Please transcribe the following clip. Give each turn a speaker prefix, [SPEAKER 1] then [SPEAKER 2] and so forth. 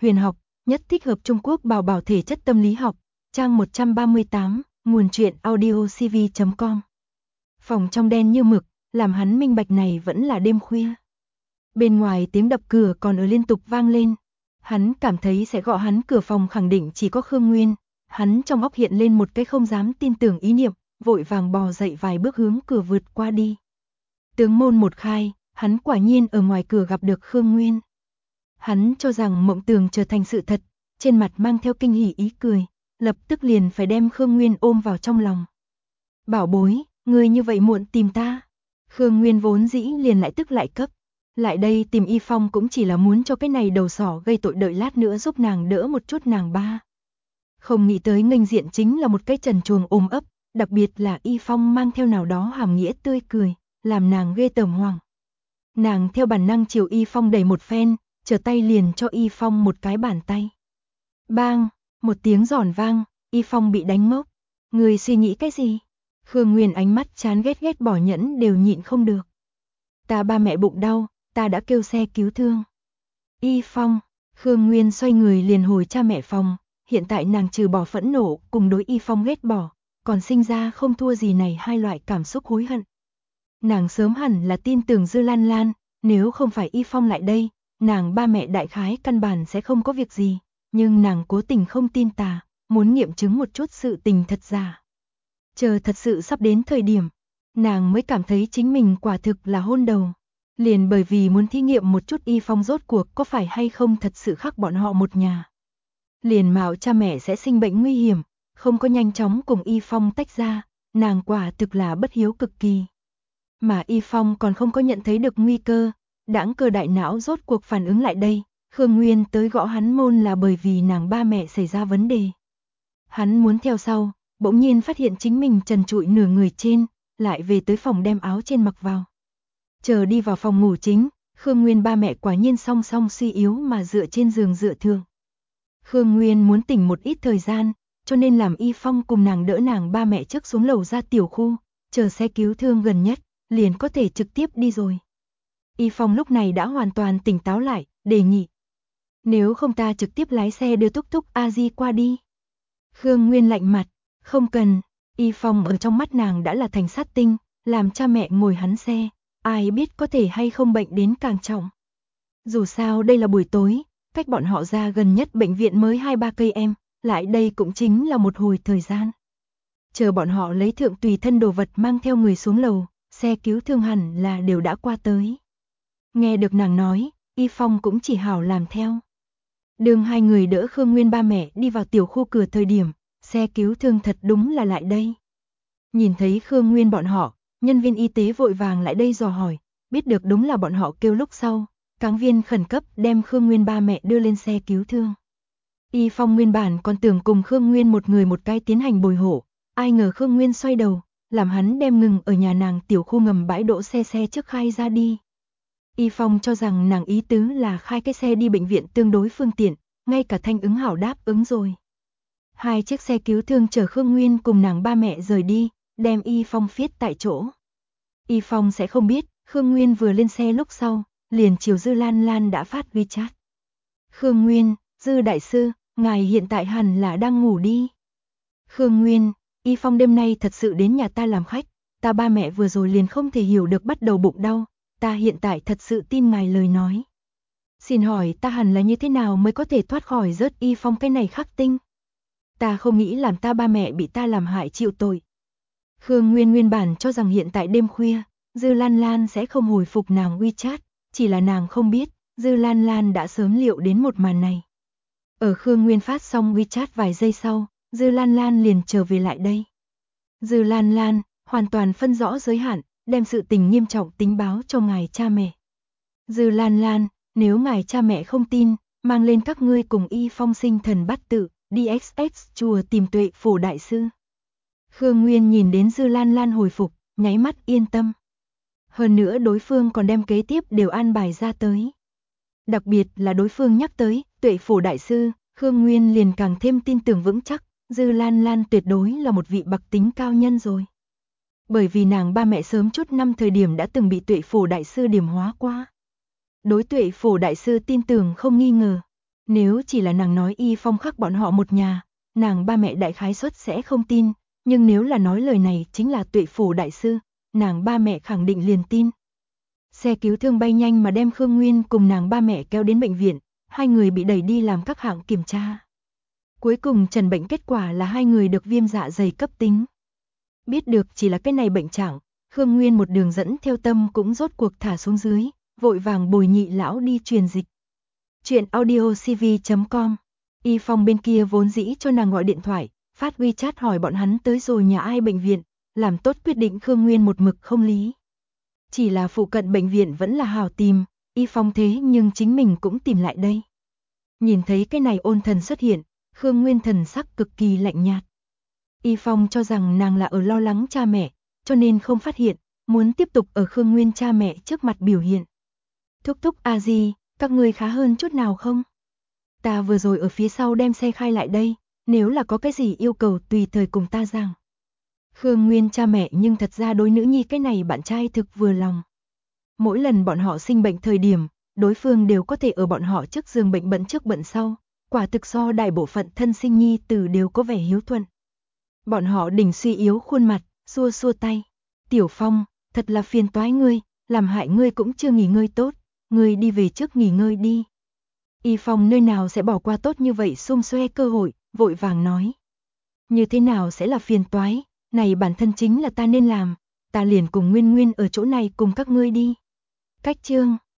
[SPEAKER 1] huyền học, nhất thích hợp Trung Quốc bảo bảo thể chất tâm lý học, trang 138, nguồn truyện audiocv.com. Phòng trong đen như mực, làm hắn minh bạch này vẫn là đêm khuya. Bên ngoài tiếng đập cửa còn ở liên tục vang lên. Hắn cảm thấy sẽ gõ hắn cửa phòng khẳng định chỉ có Khương Nguyên. Hắn trong óc hiện lên một cái không dám tin tưởng ý niệm, vội vàng bò dậy vài bước hướng cửa vượt qua đi. Tướng môn một khai, hắn quả nhiên ở ngoài cửa gặp được Khương Nguyên. Hắn cho rằng mộng tưởng trở thành sự thật, trên mặt mang theo kinh hỉ ý cười, lập tức liền phải đem Khương Nguyên ôm vào trong lòng. Bảo bối, ngươi như vậy muộn tìm ta. Khương Nguyên vốn dĩ liền lại tức lại cấp. Lại đây tìm Y Phong cũng chỉ là muốn cho cái này đầu sỏ gây tội đợi lát nữa giúp nàng đỡ một chút nàng ba. Không nghĩ tới nghênh diện chính là một cái trần truồng ôm ấp, đặc biệt là Y Phong mang theo nào đó hàm nghĩa tươi cười, làm nàng ghê tởm hoảng. Nàng theo bản năng chiều Y Phong đẩy một phen, trở tay liền cho Y Phong một cái bàn tay. Bang, một tiếng giòn vang, Y Phong bị đánh ngốc. Người suy nghĩ cái gì? Khương Nguyên ánh mắt chán ghét bỏ nhẫn đều nhịn không được. Ta ba mẹ bụng đau, ta đã kêu xe cứu thương. Y Phong, Khương Nguyên xoay người liền hồi cha mẹ phòng, hiện tại nàng trừ bỏ phẫn nộ cùng đối Y Phong ghét bỏ, còn sinh ra không thua gì này hai loại cảm xúc hối hận. Nàng sớm hẳn là tin tưởng Dư Lan Lan, nếu không phải Y Phong lại đây, nàng ba mẹ đại khái căn bản sẽ không có việc gì, nhưng nàng cố tình không tin tà, muốn nghiệm chứng một chút sự tình thật giả. Chờ thật sự sắp đến thời điểm, nàng mới cảm thấy chính mình quả thực là hôn đầu. Liền bởi vì muốn thí nghiệm một chút Y Phong rốt cuộc có phải hay không thật sự khác bọn họ một nhà. Liền mạo cha mẹ sẽ sinh bệnh nguy hiểm, không có nhanh chóng cùng Y Phong tách ra, nàng quả thực là bất hiếu cực kỳ. Mà Y Phong còn không có nhận thấy được nguy cơ, đãng cơ đại não rốt cuộc phản ứng lại đây, Khương Nguyên tới gõ hắn môn là bởi vì nàng ba mẹ xảy ra vấn đề. Hắn muốn theo sau, bỗng nhiên phát hiện chính mình trần trụi nửa người trên, lại về tới phòng đem áo trên mặc vào. Chờ đi vào phòng ngủ chính, Khương Nguyên ba mẹ quả nhiên song song suy yếu mà dựa trên giường dựa thương. Khương Nguyên muốn tỉnh một ít thời gian, cho nên làm Y Phong cùng nàng đỡ nàng ba mẹ trước xuống lầu ra tiểu khu, chờ xe cứu thương gần nhất, liền có thể trực tiếp đi rồi. Y Phong lúc này đã hoàn toàn tỉnh táo lại, đề nghị. Nếu không ta trực tiếp lái xe đưa Túc Túc A Di qua đi. Khương Nguyên lạnh mặt, không cần, Y Phong ở trong mắt nàng đã là thành sát tinh, làm cha mẹ ngồi hắn xe. Ai biết có thể hay không bệnh đến càng trọng. Dù sao đây là buổi tối, cách bọn họ ra gần nhất bệnh viện mới 2-3 cây em, lại đây cũng chính là một hồi thời gian. Chờ bọn họ lấy thượng tùy thân đồ vật mang theo người xuống lầu, xe cứu thương hẳn là đều đã qua tới. Nghe được nàng nói, Y Phong cũng chỉ hảo làm theo. Đường hai người đỡ Khương Nguyên ba mẹ đi vào tiểu khu cửa thời điểm, xe cứu thương thật đúng là lại đây. Nhìn thấy Khương Nguyên bọn họ, nhân viên y tế vội vàng lại đây dò hỏi, biết được đúng là bọn họ kêu lúc sau, cáng viên khẩn cấp đem Khương Nguyên ba mẹ đưa lên xe cứu thương. Y Phong nguyên bản còn tưởng cùng Khương Nguyên một người một cái tiến hành bồi hộ, ai ngờ Khương Nguyên xoay đầu, làm hắn đem ngừng ở nhà nàng tiểu khu ngầm bãi đỗ xe trước khai ra đi. Y Phong cho rằng nàng ý tứ là khai cái xe đi bệnh viện tương đối phương tiện, ngay cả Thanh ứng hảo đáp ứng rồi. Hai chiếc xe cứu thương chở Khương Nguyên cùng nàng ba mẹ rời đi, đem Y Phong phiết tại chỗ. Y Phong sẽ không biết, Khương Nguyên vừa lên xe lúc sau, liền chiều Dư Lan Lan đã phát WeChat. Khương Nguyên, Dư đại sư, ngài hiện tại hẳn là đang ngủ đi. Khương Nguyên, Y Phong đêm nay thật sự đến nhà ta làm khách, ta ba mẹ vừa rồi liền không thể hiểu được bắt đầu bụng đau, ta hiện tại thật sự tin ngài lời nói. Xin hỏi ta hẳn là như thế nào mới có thể thoát khỏi rớt Y Phong cái này khắc tinh? Ta không nghĩ làm ta ba mẹ bị ta làm hại chịu tội. Khương Nguyên nguyên bản cho rằng hiện tại đêm khuya, Dư Lan Lan sẽ không hồi phục nàng WeChat, chỉ là nàng không biết, Dư Lan Lan đã sớm liệu đến một màn này. Ở Khương Nguyên phát xong WeChat vài giây sau, Dư Lan Lan liền trở về lại đây. Dư Lan Lan, hoàn toàn phân rõ giới hạn, đem sự tình nghiêm trọng tính báo cho ngài cha mẹ. Dư Lan Lan, nếu ngài cha mẹ không tin, mang lên các ngươi cùng Y Phong sinh thần bát tự, đi XX chùa tìm Tuệ Phổ đại sư. Khương Nguyên nhìn đến Dư Lan Lan hồi phục, nháy mắt yên tâm. Hơn nữa đối phương còn đem kế tiếp đều an bài ra tới. Đặc biệt là đối phương nhắc tới Tuệ Phổ đại sư, Khương Nguyên liền càng thêm tin tưởng vững chắc, Dư Lan Lan tuyệt đối là một vị bậc tính cao nhân rồi. Bởi vì nàng ba mẹ sớm chút năm thời điểm đã từng bị Tuệ Phổ đại sư điểm hóa qua. Đối Tuệ Phổ đại sư tin tưởng không nghi ngờ. Nếu chỉ là nàng nói Y Phong khác bọn họ một nhà, nàng ba mẹ đại khái suất sẽ không tin, nhưng nếu là nói lời này chính là Tuệ Phủ đại sư, nàng ba mẹ khẳng định liền tin. Xe cứu thương bay nhanh mà đem Khương Nguyên cùng nàng ba mẹ kéo đến bệnh viện, hai người bị đẩy đi làm các hạng kiểm tra. Cuối cùng trần bệnh kết quả là hai người được viêm dạ dày cấp tính. Biết được chỉ là cái này bệnh trạng, Khương Nguyên một đường dẫn theo Tâm cũng rốt cuộc thả xuống dưới, vội vàng bồi Nhị lão đi truyền dịch. Chuyện audiocv.com. Y Phong bên kia vốn dĩ cho nàng gọi điện thoại, phát WeChat hỏi bọn hắn tới rồi nhà ai bệnh viện, làm tốt quyết định Khương Nguyên một mực không lý. Chỉ là phụ cận bệnh viện vẫn là hào tìm, Y Phong thế nhưng chính mình cũng tìm lại đây. Nhìn thấy cái này ôn thần xuất hiện, Khương Nguyên thần sắc cực kỳ lạnh nhạt. Y Phong cho rằng nàng là ở lo lắng cha mẹ, cho nên không phát hiện, muốn tiếp tục ở Khương Nguyên cha mẹ trước mặt biểu hiện. Thúc thúc a di, các ngươi khá hơn chút nào không? Ta vừa rồi ở phía sau đem xe khai lại đây, nếu là có cái gì yêu cầu tùy thời cùng ta rằng. Khương Nguyên cha mẹ nhưng thật ra đối nữ nhi cái này bạn trai thực vừa lòng. Mỗi lần bọn họ sinh bệnh thời điểm, đối phương đều có thể ở bọn họ trước giường bệnh bận trước bận sau, quả thực so đại bộ phận thân sinh nhi tử đều có vẻ hiếu thuận. Bọn họ đỉnh suy yếu khuôn mặt, xua xua tay. Tiểu Phong, thật là phiền toái ngươi, làm hại ngươi cũng chưa nghỉ ngơi tốt, ngươi đi về trước nghỉ ngơi đi. Y Phong nơi nào sẽ bỏ qua tốt như vậy xung xoe cơ hội, vội vàng nói. Như thế nào sẽ là phiền toái, này bản thân chính là ta nên làm, ta liền cùng Nguyên Nguyên ở chỗ này cùng các ngươi đi. Cách chương